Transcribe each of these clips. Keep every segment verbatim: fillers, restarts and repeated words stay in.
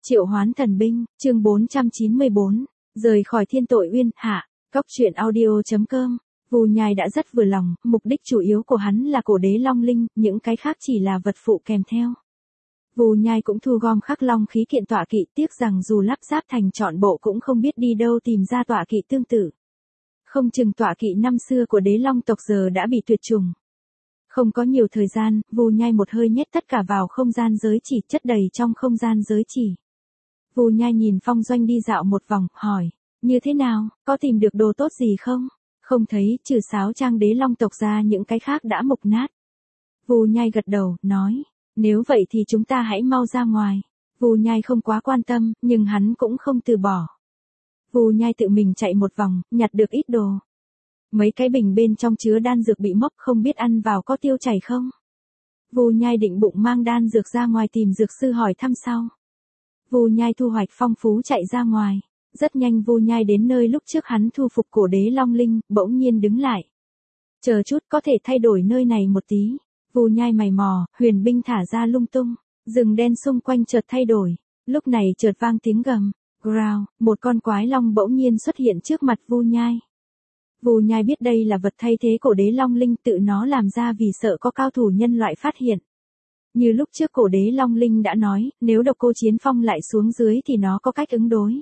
Triệu hoán thần binh, chương bốn trăm chín mươi bốn, rời khỏi thiên tội uyên hạ, cóc truyện audio.com. Vù Nhai đã rất vừa lòng, mục đích chủ yếu của hắn là cổ đế long linh, những cái khác chỉ là vật phụ kèm theo. Vù Nhai cũng thu gom khắc long khí kiện tọa kỵ, tiếc rằng dù lắp ráp thành trọn bộ cũng không biết đi đâu tìm ra tọa kỵ tương tự. Không chừng tọa kỵ năm xưa của đế long tộc giờ đã bị tuyệt chủng. Không có nhiều thời gian, Vù Nhai một hơi nhét tất cả vào không gian giới chỉ, chất đầy trong không gian giới chỉ. Vù Nhai nhìn Phong Doanh đi dạo một vòng, hỏi, như thế nào, có tìm được đồ tốt gì không? Không thấy, trừ sáo trang đế long tộc ra những cái khác đã mục nát. Vù Nhai gật đầu, nói, nếu vậy thì chúng ta hãy mau ra ngoài. Vù Nhai không quá quan tâm, nhưng hắn cũng không từ bỏ. Vù Nhai tự mình chạy một vòng, nhặt được ít đồ. Mấy cái bình bên trong chứa đan dược bị mốc, không biết ăn vào có tiêu chảy không? Vù Nhai định bụng mang đan dược ra ngoài tìm dược sư hỏi thăm sau. Vù Nhai thu hoạch phong phú chạy ra ngoài. Rất nhanh Vù Nhai đến nơi lúc trước hắn thu phục cổ đế long linh, bỗng nhiên đứng lại. Chờ chút, có thể thay đổi nơi này một tí. Vù Nhai mày mò, huyền binh thả ra lung tung. Rừng đen xung quanh chợt thay đổi. Lúc này chợt vang tiếng gầm. Growl, một con quái long bỗng nhiên xuất hiện trước mặt Vù Nhai. Vù Nhai biết đây là vật thay thế cổ đế long linh, tự nó làm ra vì sợ có cao thủ nhân loại phát hiện. Như lúc trước cổ đế long linh đã nói, nếu độc cô chiến phong lại xuống dưới thì nó có cách ứng đối.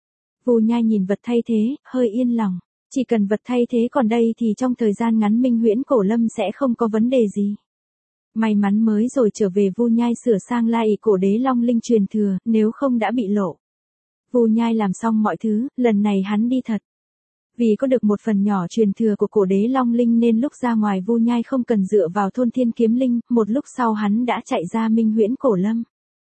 Vù Nhai nhìn vật thay thế, hơi yên lòng. Chỉ cần vật thay thế còn đây thì trong thời gian ngắn Minh Huyễn Cổ Lâm sẽ không có vấn đề gì. May mắn mới rồi trở về Vù Nhai sửa sang lại cổ đế long linh truyền thừa, nếu không đã bị lộ. Vù Nhai làm xong mọi thứ, lần này hắn đi thật. Vì có được một phần nhỏ truyền thừa của cổ đế long linh nên lúc ra ngoài Vù Nhai không cần dựa vào thôn thiên kiếm linh, một lúc sau hắn đã chạy ra Minh Huyễn Cổ Lâm.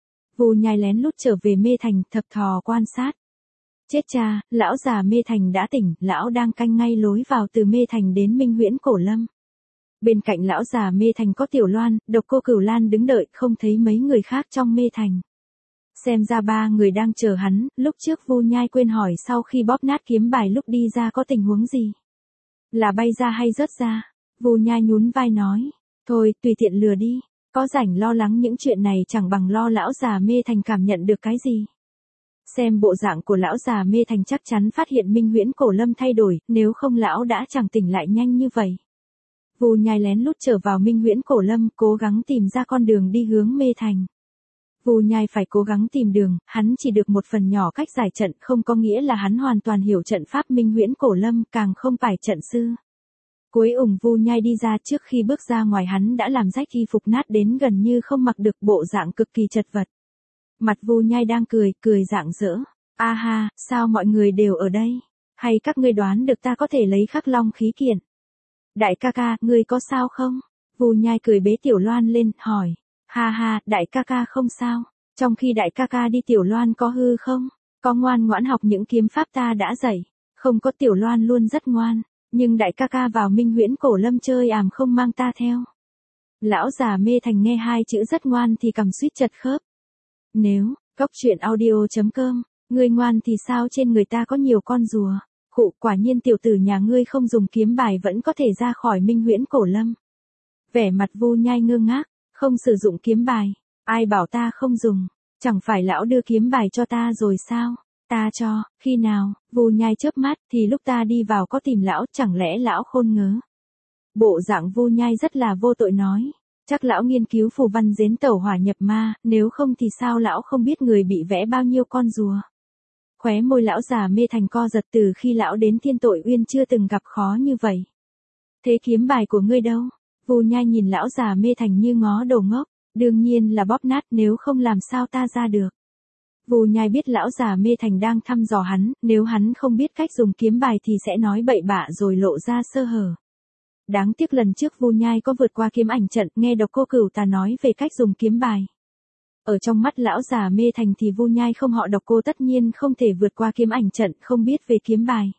Vù Nhai lén lút trở về Mê Thành, thập thò quan sát. Chết cha, lão già Mê Thành đã tỉnh, lão đang canh ngay lối vào từ Mê Thành đến Minh Huyễn Cổ Lâm. Bên cạnh lão già Mê Thành có Tiểu Loan, Độc Cô Cửu Lan đứng đợi, không thấy mấy người khác trong Mê Thành. Xem ra ba người đang chờ hắn, lúc trước Vù Nhai quên hỏi sau khi bóp nát kiếm bài lúc đi ra có tình huống gì. Là bay ra hay rớt ra? Vù Nhai nhún vai nói, thôi, tùy tiện lừa đi, có rảnh lo lắng những chuyện này chẳng bằng lo lão già Mê Thành cảm nhận được cái gì. Xem bộ dạng của lão già Mê Thành chắc chắn phát hiện Minh Huyễn Cổ Lâm thay đổi, nếu không lão đã chẳng tỉnh lại nhanh như vậy. Vù Nhai lén lút trở vào Minh Huyễn Cổ Lâm, cố gắng tìm ra con đường đi hướng Mê Thành. Vù Nhai phải cố gắng tìm đường, hắn chỉ được một phần nhỏ cách giải trận, không có nghĩa là hắn hoàn toàn hiểu trận pháp Minh Huyễn Cổ Lâm, càng không phải trận sư. Cuối cùng Vù Nhai đi ra, trước khi bước ra ngoài hắn đã làm rách y phục nát đến gần như không mặc được, bộ dạng cực kỳ chật vật. Mặt Vù Nhai đang cười, cười rạng rỡ. A ha, sao mọi người đều ở đây? Hay các ngươi đoán được ta có thể lấy khắc long khí kiện? Đại ca ca, ngươi có sao không? Vù Nhai cười bế Tiểu Loan lên, hỏi. Ha ha, đại ca ca không sao. Trong khi đại ca ca đi Tiểu Loan có hư không? Có ngoan ngoãn học những kiếm pháp ta đã dạy. Không có, Tiểu Loan luôn rất ngoan. Nhưng đại ca ca vào Minh Huyễn Cổ Lâm chơi àm không mang ta theo. Lão già Mê Thành nghe hai chữ rất ngoan thì cầm suýt chật khớp. Nếu, cóc truyện audio.com, ngươi ngoan thì sao trên người ta có nhiều con rùa. Khụ, quả nhiên tiểu tử nhà ngươi không dùng kiếm bài vẫn có thể ra khỏi Minh Huyễn Cổ Lâm. Vẻ mặt Vù Nhai ngơ ngác, không sử dụng kiếm bài, ai bảo ta không dùng, chẳng phải lão đưa kiếm bài cho ta rồi sao? Ta cho, khi nào? Vù Nhai chớp mắt, thì lúc ta đi vào có tìm lão, chẳng lẽ lão khôn ngớ. Bộ dạng Vù Nhai rất là vô tội nói. Chắc lão nghiên cứu phù văn giếng tẩu hỏa nhập ma, nếu không thì sao lão không biết người bị vẽ bao nhiêu con rùa. Khóe môi lão già Mê Thành co giật, từ khi lão đến thiên tội uyên chưa từng gặp khó như vậy. Thế kiếm bài của ngươi đâu? Vù Nhai nhìn lão già Mê Thành như ngó đồ ngốc, đương nhiên là bóp nát, nếu không làm sao ta ra được. Vù Nhai biết lão già Mê Thành đang thăm dò hắn, nếu hắn không biết cách dùng kiếm bài thì sẽ nói bậy bạ rồi lộ ra sơ hở. Đáng tiếc lần trước Vù Nhai có vượt qua kiếm ảnh trận, nghe Độc Cô Cửu ta nói về cách dùng kiếm bài. Ở trong mắt lão già Mê Thành thì Vù Nhai không họ Độc Cô tất nhiên không thể vượt qua kiếm ảnh trận, không biết về kiếm bài.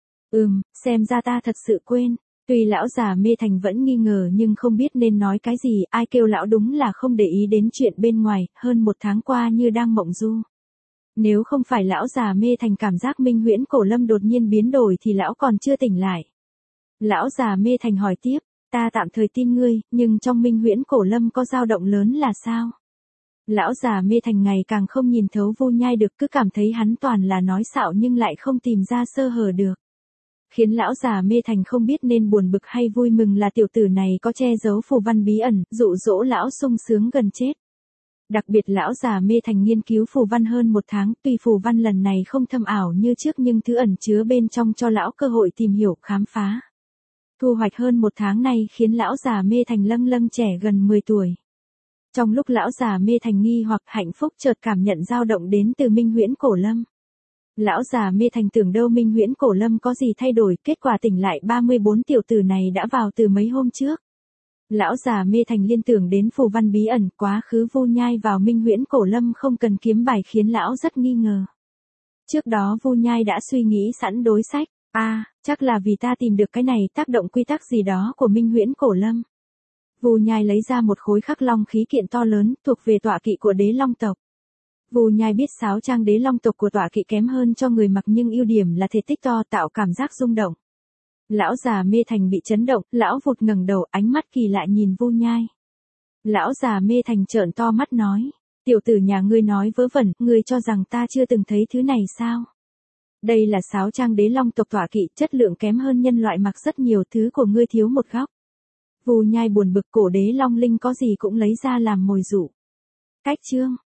Ừm, xem ra ta thật sự quên. Tuy lão già Mê Thành vẫn nghi ngờ nhưng không biết nên nói cái gì, ai kêu lão đúng là không để ý đến chuyện bên ngoài, hơn một tháng qua như đang mộng du. Nếu không phải lão già Mê Thành cảm giác Minh Huyễn Cổ Lâm đột nhiên biến đổi thì lão còn chưa tỉnh lại. Lão già Mê Thành hỏi tiếp, ta tạm thời tin ngươi, nhưng trong Minh Huyễn Cổ Lâm có dao động lớn là sao? Lão già Mê Thành ngày càng không nhìn thấu Vu Nhai được, cứ cảm thấy hắn toàn là nói xạo nhưng lại không tìm ra sơ hở được. Khiến lão già Mê Thành không biết nên buồn bực hay vui mừng là tiểu tử này có che giấu phù văn bí ẩn, dụ dỗ lão sung sướng gần chết. Đặc biệt lão già Mê Thành nghiên cứu phù văn hơn một tháng, tuy phù văn lần này không thâm ảo như trước nhưng thứ ẩn chứa bên trong cho lão cơ hội tìm hiểu, khám phá. Thu hoạch hơn một tháng này khiến lão già Mê Thành lâng lâng trẻ gần mười tuổi. Trong lúc lão già Mê Thành nghi hoặc, hạnh phúc chợt cảm nhận dao động đến từ Minh Huyễn Cổ Lâm. Lão già Mê Thành tưởng đâu Minh Huyễn Cổ Lâm có gì thay đổi, kết quả tỉnh lại ba mươi bốn tiểu tử này đã vào từ mấy hôm trước. Lão già Mê Thành liên tưởng đến phù văn bí ẩn, quá khứ Vu Nhai vào Minh Huyễn Cổ Lâm không cần kiếm bài khiến lão rất nghi ngờ. Trước đó Vu Nhai đã suy nghĩ sẵn đối sách, a à, chắc là vì ta tìm được cái này tác động quy tắc gì đó của Minh Huyễn Cổ Lâm. Vu Nhai lấy ra một khối khắc long khí kiện to lớn, thuộc về tọa kỵ của đế long tộc. Vu Nhai biết sáo trang đế long tộc của tọa kỵ kém hơn cho người mặc nhưng ưu điểm là thể tích to, tạo cảm giác rung động. Lão già Mê Thành bị chấn động, lão vụt ngẩng đầu, ánh mắt kỳ lạ nhìn Vu Nhai. Lão già Mê Thành trợn to mắt nói, tiểu tử nhà ngươi nói vớ vẩn, ngươi cho rằng ta chưa từng thấy thứ này sao? Đây là sáo trang đế long tộc tọa kỵ, chất lượng kém hơn nhân loại mặc rất nhiều, thứ của ngươi thiếu một góc. Vu Nhai buồn bực, cổ đế long linh có gì cũng lấy ra làm mồi dụ. Cách chương